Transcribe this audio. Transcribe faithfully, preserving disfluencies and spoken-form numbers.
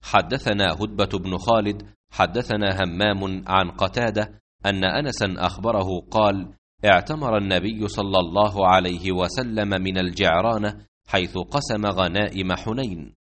حدثنا هدبة بن خالد حدثنا همام عن قتادة أن أنسا أخبره قال: اعتمر النبي صلى الله عليه وسلم من الجعرانة حيث قسم غنائم حنين،